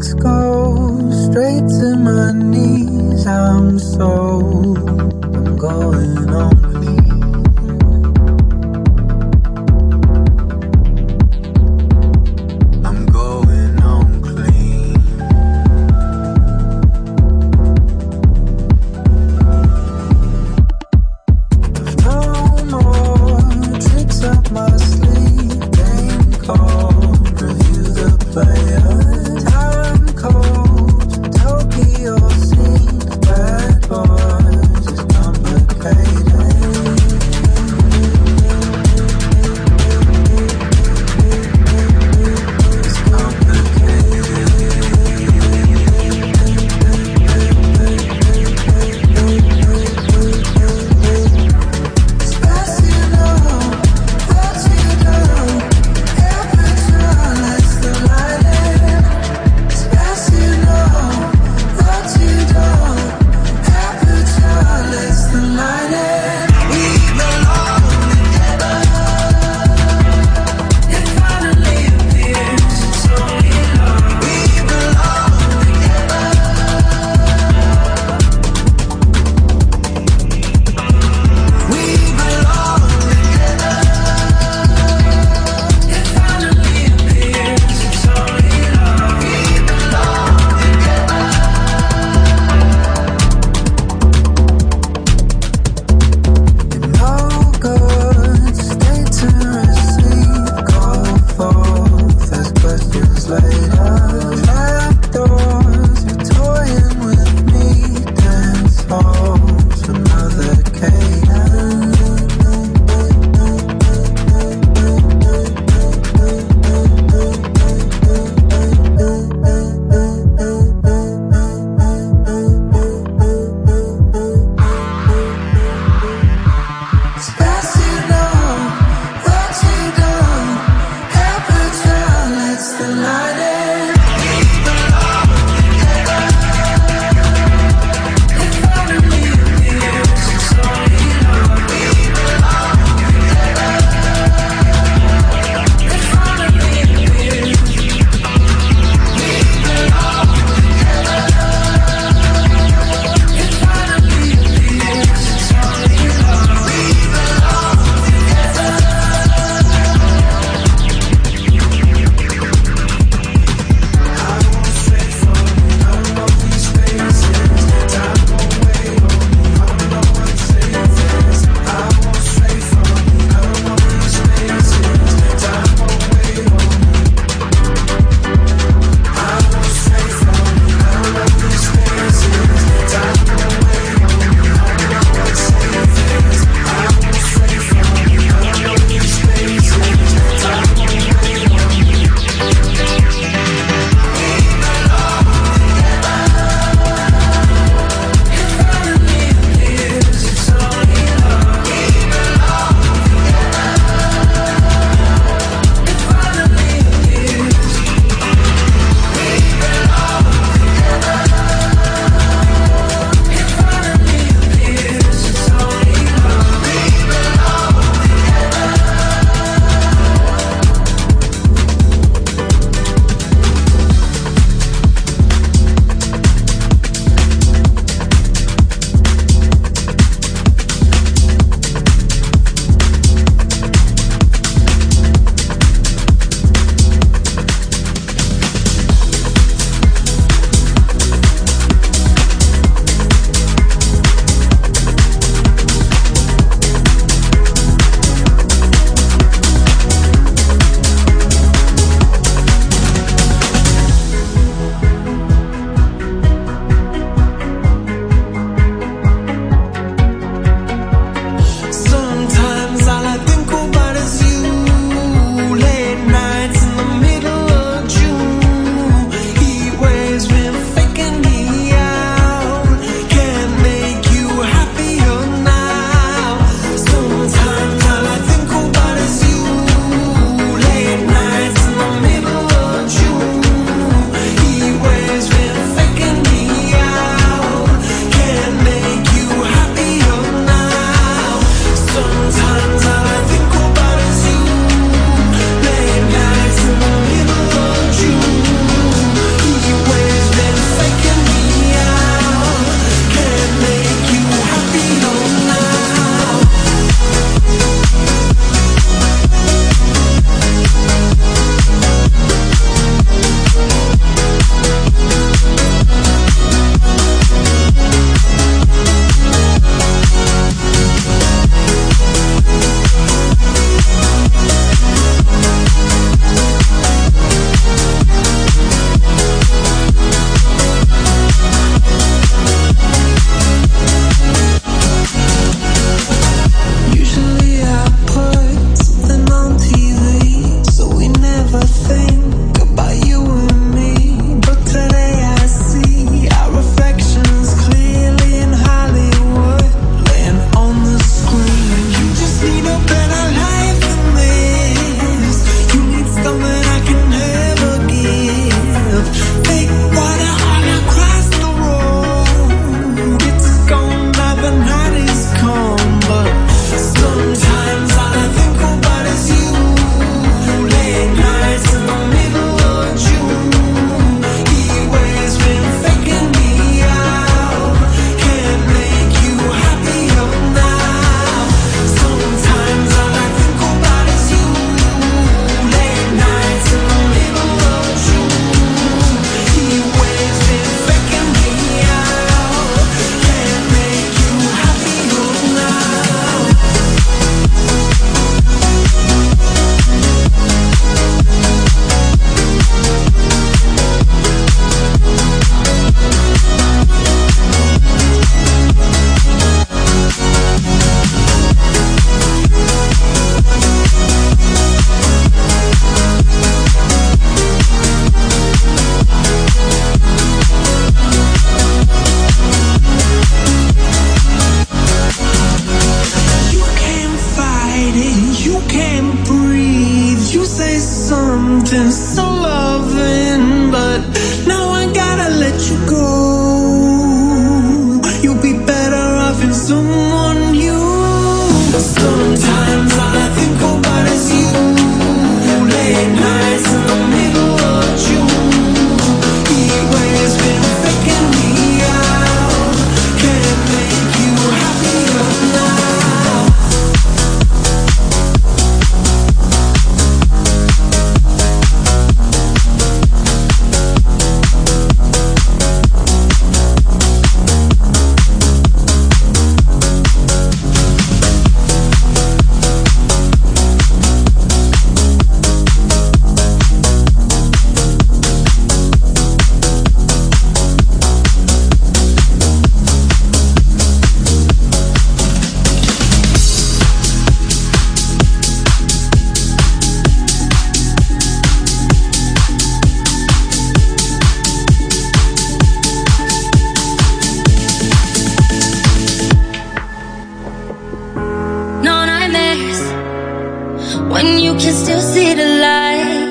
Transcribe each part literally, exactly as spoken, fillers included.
go straight to my knees. I'm so, I'm going on clean. I'm going on clean. No more tricks up my sleeve. Game called, review the player. Time code, Tokyo scene. Bad boys, it's complicated. It's the light. still see the light.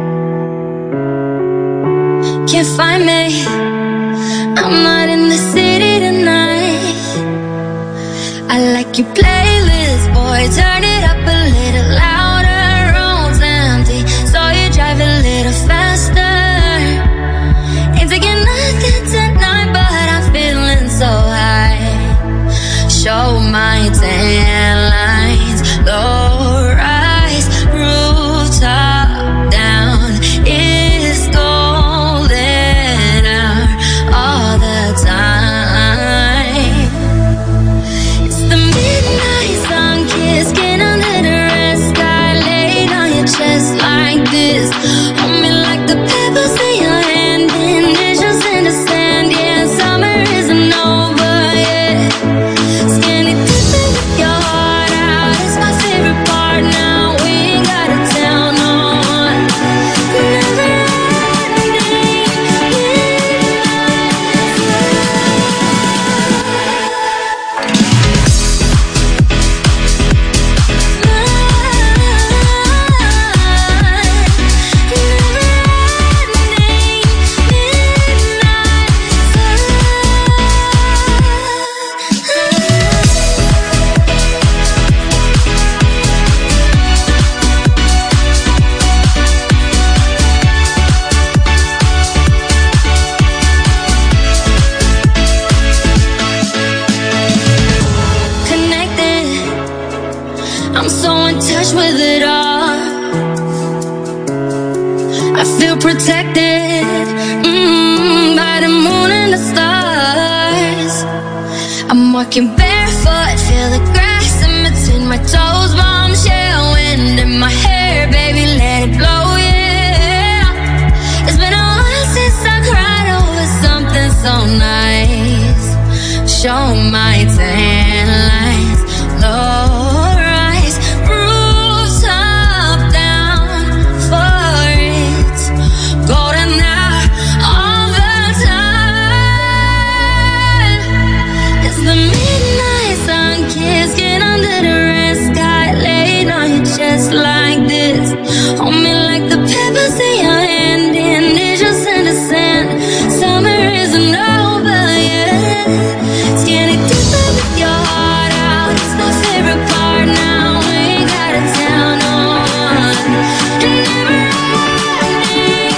Can't find me, I'm not in the city tonight. I like your playlist, boy, turn it up a little louder. Road's empty, so you drive a little faster. Ain't taking nothing tonight, but I'm feeling so high. Show my tan lines, low rise, rooftop down. It's golden hour all the time. It's the midnight sun kiss, skin under the red sky, laid on your chest like this. Hold me like the pebbles in your hand, initials in the sand. Yeah, summer isn't over yet. Skinny dipping with your heart out, it's my favorite part now. We ain't gotta tell no one. Never ending connected, I'm so in touch with it all. I feel protected, mm, by the moon and the stars. I'm walking barefoot, feel the grass in between my toes. Bombshell wind in my hair, baby, let it blow, yeah. It's been a while since I cried over something so nice. Show my tan lines, low rise, rooftop down for it. Golden hour all the time. It's the midnight sun kiss, get under the red sky, laid on your chest like this. Hold me like the pebbles in your hand, initials in the sand. Summer isn't over yet. Skinny dipping with your heart out, it's my favorite part now. We ain't gotta tell no one. And never ending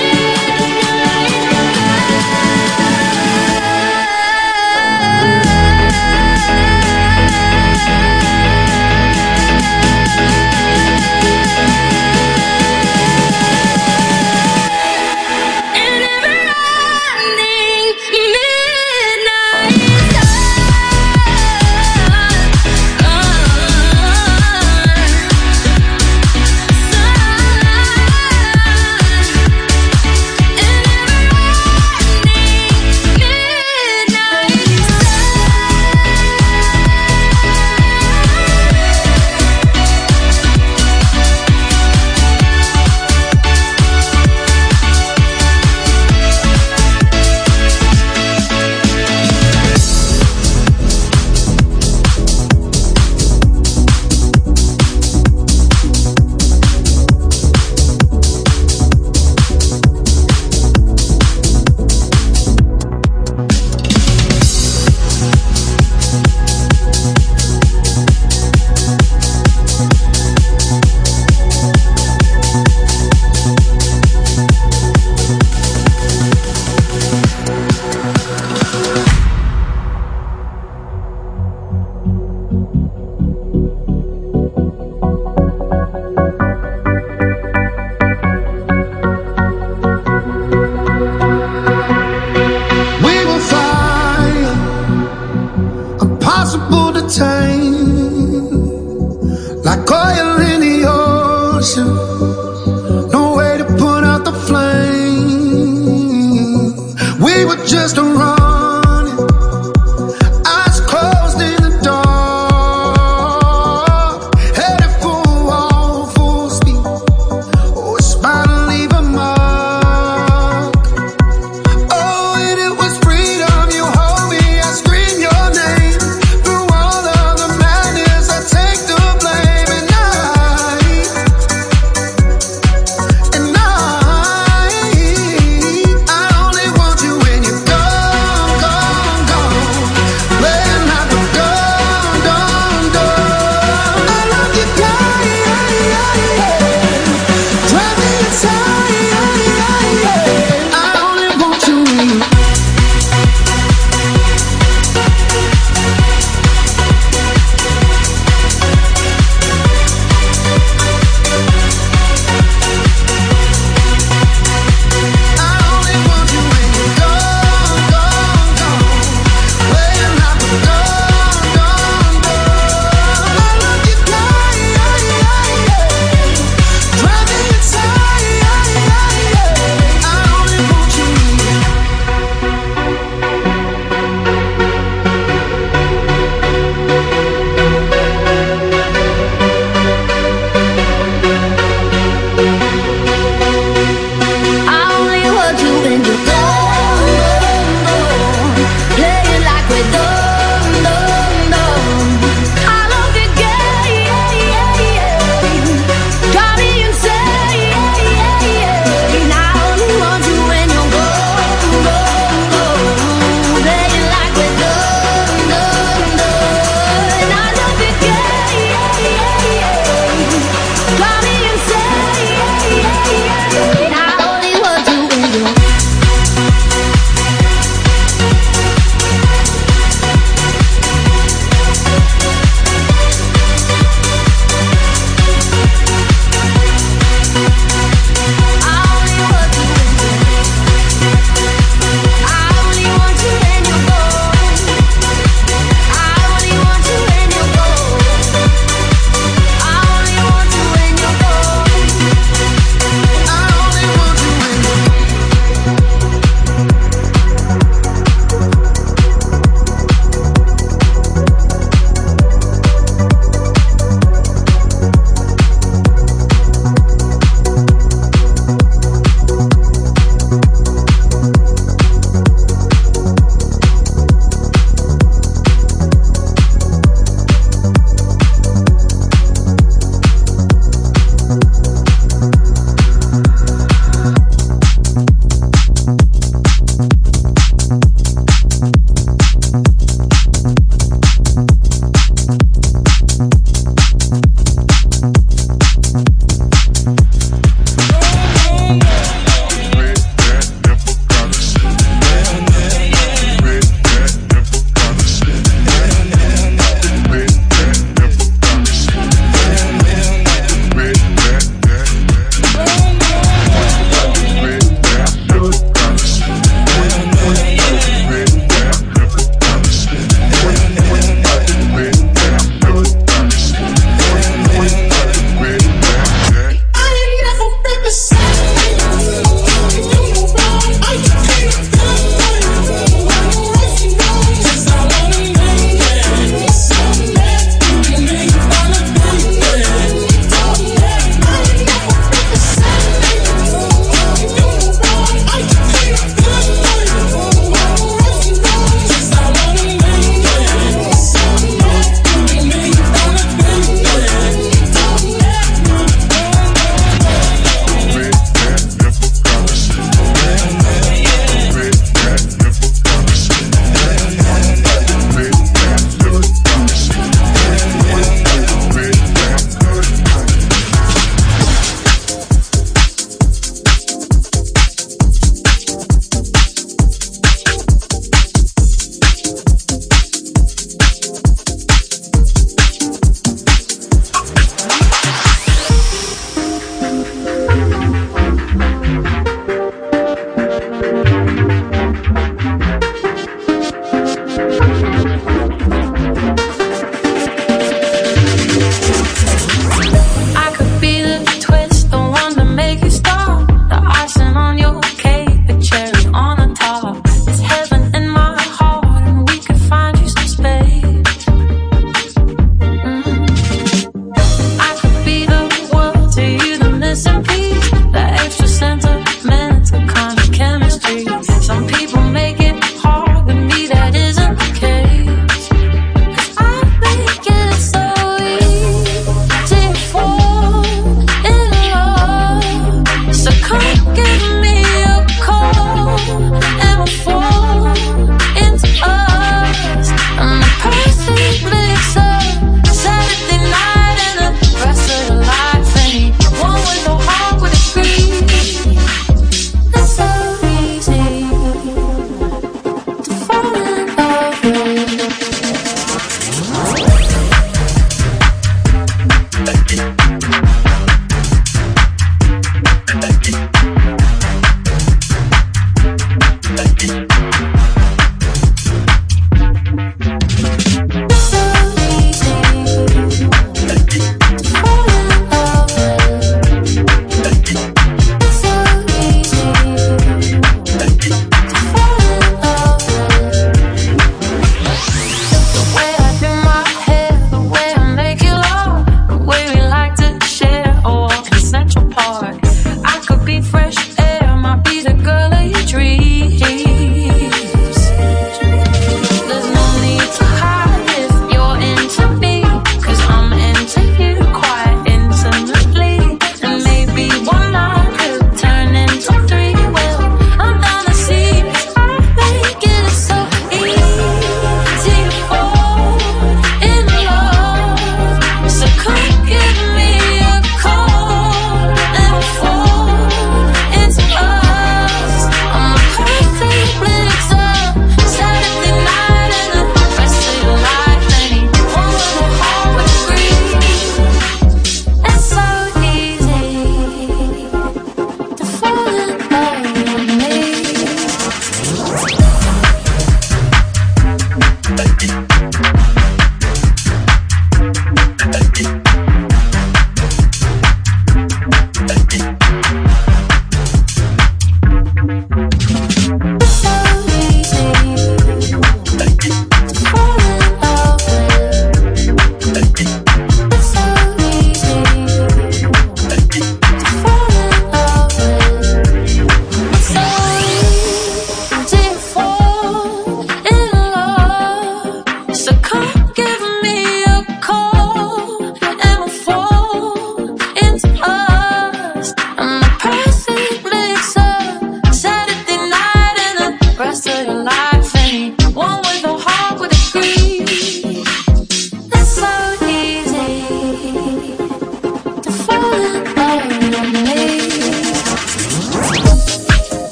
like oil in the ocean, no way to put out the flame. We were just running, eyes closed in the dark, headed for a wall, full speed. Oh, it's bound to leave a mark. Oh, and it was freedom. You hold me, I scream your name. Through all of the madness, I take the blame. And I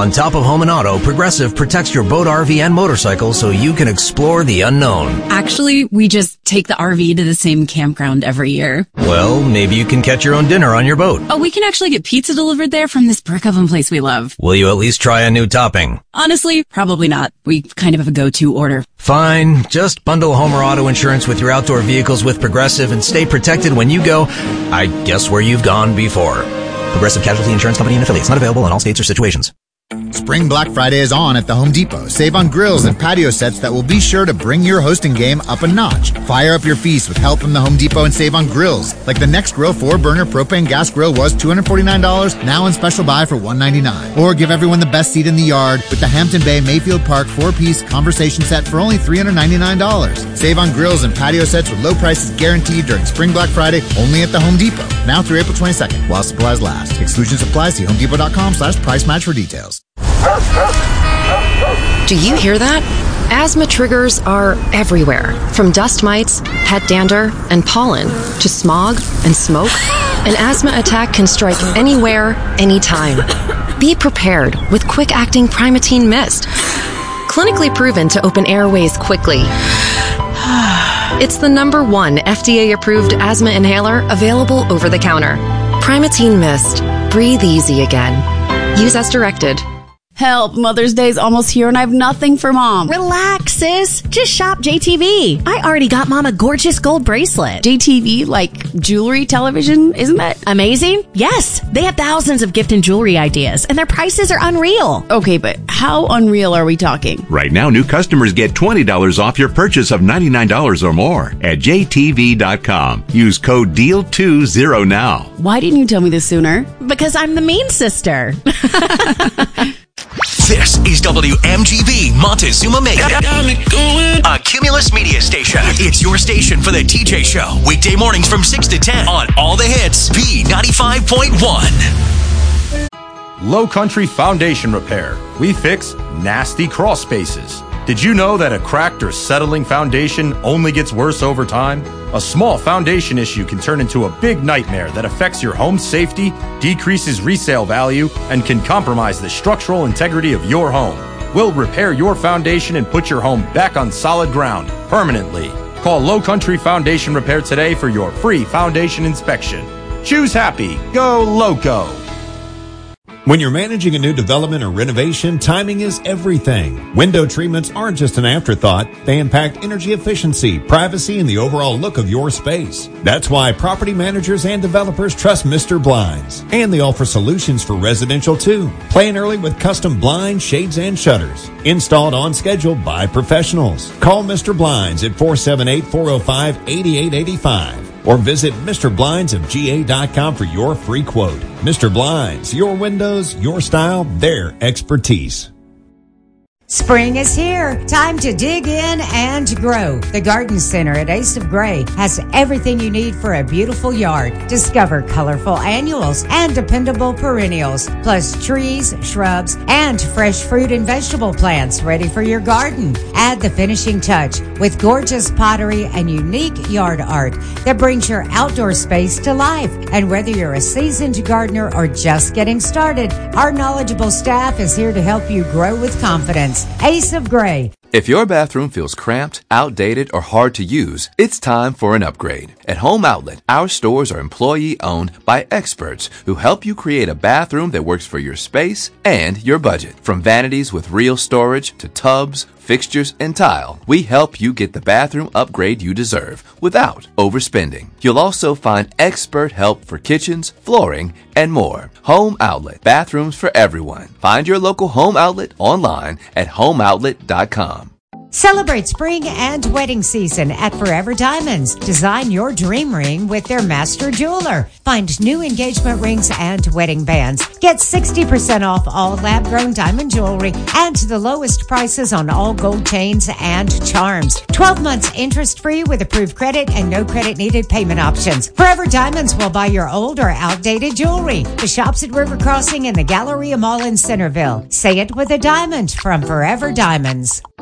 On top of home and auto, Progressive protects your boat, R V, and motorcycle so you can explore the unknown. Actually, we just take the R V to the same campground every year. Well, maybe you can catch your own dinner on your boat. Oh, we can actually get pizza delivered there from this brick oven place we love. Will you at least try a new topping? Honestly, probably not. We kind of have a go-to order. Fine. Just bundle home or auto insurance with your outdoor vehicles with Progressive and stay protected when you go, I guess, where you've gone before. Progressive Casualty Insurance Company and affiliates. Not available in all states or situations. Spring Black Friday is on at the Home Depot. Save on grills and patio sets that will be sure to bring your hosting game up a notch. Fire up your feast with help from the Home Depot and save on grills. Like the Next Grill four burner propane gas grill was two hundred forty-nine dollars, now in special buy for one hundred ninety-nine dollars. Or give everyone the best seat in the yard with the Hampton Bay Mayfield Park four-piece conversation set for only three hundred ninety-nine dollars. Save on grills and patio sets with low prices guaranteed during Spring Black Friday only at the Home Depot. Now through April twenty-second while supplies last. Exclusions apply. See homedepot.com slash price match for details. Do you hear that? Asthma triggers are everywhere, from dust mites, pet dander, and pollen, to smog and smoke. An asthma attack can strike anywhere, anytime. Be prepared with quick-acting Primatene Mist. Clinically proven to open airways quickly. It's the number one F D A-approved asthma inhaler available over the counter. Primatene Mist. Breathe easy again. Use as directed. Help, Mother's Day's almost here and I have nothing for Mom. Relax, sis. Just shop J T V. I already got Mom a gorgeous gold bracelet. J T V, like jewelry television, isn't that amazing? Yes. They have thousands of gift and jewelry ideas, and their prices are unreal. Okay, but how unreal are we talking? Right now, new customers get twenty dollars off your purchase of ninety-nine dollars or more at J T V dot com. Use code D E A L twenty now. Why didn't you tell me this sooner? Because I'm the mean sister. This is W M G B Montezuma Mega, a Cumulus media station. It's your station for the T J Show. Weekday mornings from six to ten on all the hits. B ninety-five point one. Low Country Foundation Repair. We fix nasty crawl spaces. Did you know that a cracked or settling foundation only gets worse over time? A small foundation issue can turn into a big nightmare that affects your home's safety, decreases resale value, and can compromise the structural integrity of your home. We'll repair your foundation and put your home back on solid ground permanently. Call Low Country Foundation Repair today for your free foundation inspection. Choose happy. Go Loco. When you're managing a new development or renovation, timing is everything. Window treatments aren't just an afterthought. They impact energy efficiency, privacy, and the overall look of your space. That's why property managers and developers trust Mister Blinds. And they offer solutions for residential too. Plan early with custom blinds, shades, and shutters. Installed on schedule by professionals. Call Mister Blinds at four seven eight, four oh five, eight eight eight five. Or visit Mister Blinds of G A dot com for your free quote. Mister Blinds, your windows, your style, their expertise. Spring is here. Time to dig in and grow. The Garden Center at Ace of Gray has everything you need for a beautiful yard. Discover colorful annuals and dependable perennials, plus trees, shrubs, and fresh fruit and vegetable plants ready for your garden. Add the finishing touch with gorgeous pottery and unique yard art that brings your outdoor space to life. And whether you're a seasoned gardener or just getting started, our knowledgeable staff is here to help you grow with confidence. Ace of Gray. If your bathroom feels cramped, outdated, or hard to use, it's time for an upgrade. At Home Outlet, our stores are employee-owned by experts who help you create a bathroom that works for your space and your budget. From vanities with real storage to tubs, fixtures, and tile, we help you get the bathroom upgrade you deserve without overspending. You'll also find expert help for kitchens, flooring, and more. Home Outlet, bathrooms for everyone. Find your local Home Outlet online at home outlet dot com. Celebrate spring and wedding season at Forever Diamonds. Design your dream ring with their master jeweler. Find new engagement rings and wedding bands. Get sixty percent off all lab-grown diamond jewelry and the lowest prices on all gold chains and charms. twelve months interest-free with approved credit and no credit needed payment options. Forever Diamonds will buy your old or outdated jewelry. The shops at River Crossing and the Galleria Mall in Centerville. Say it with a diamond from Forever Diamonds.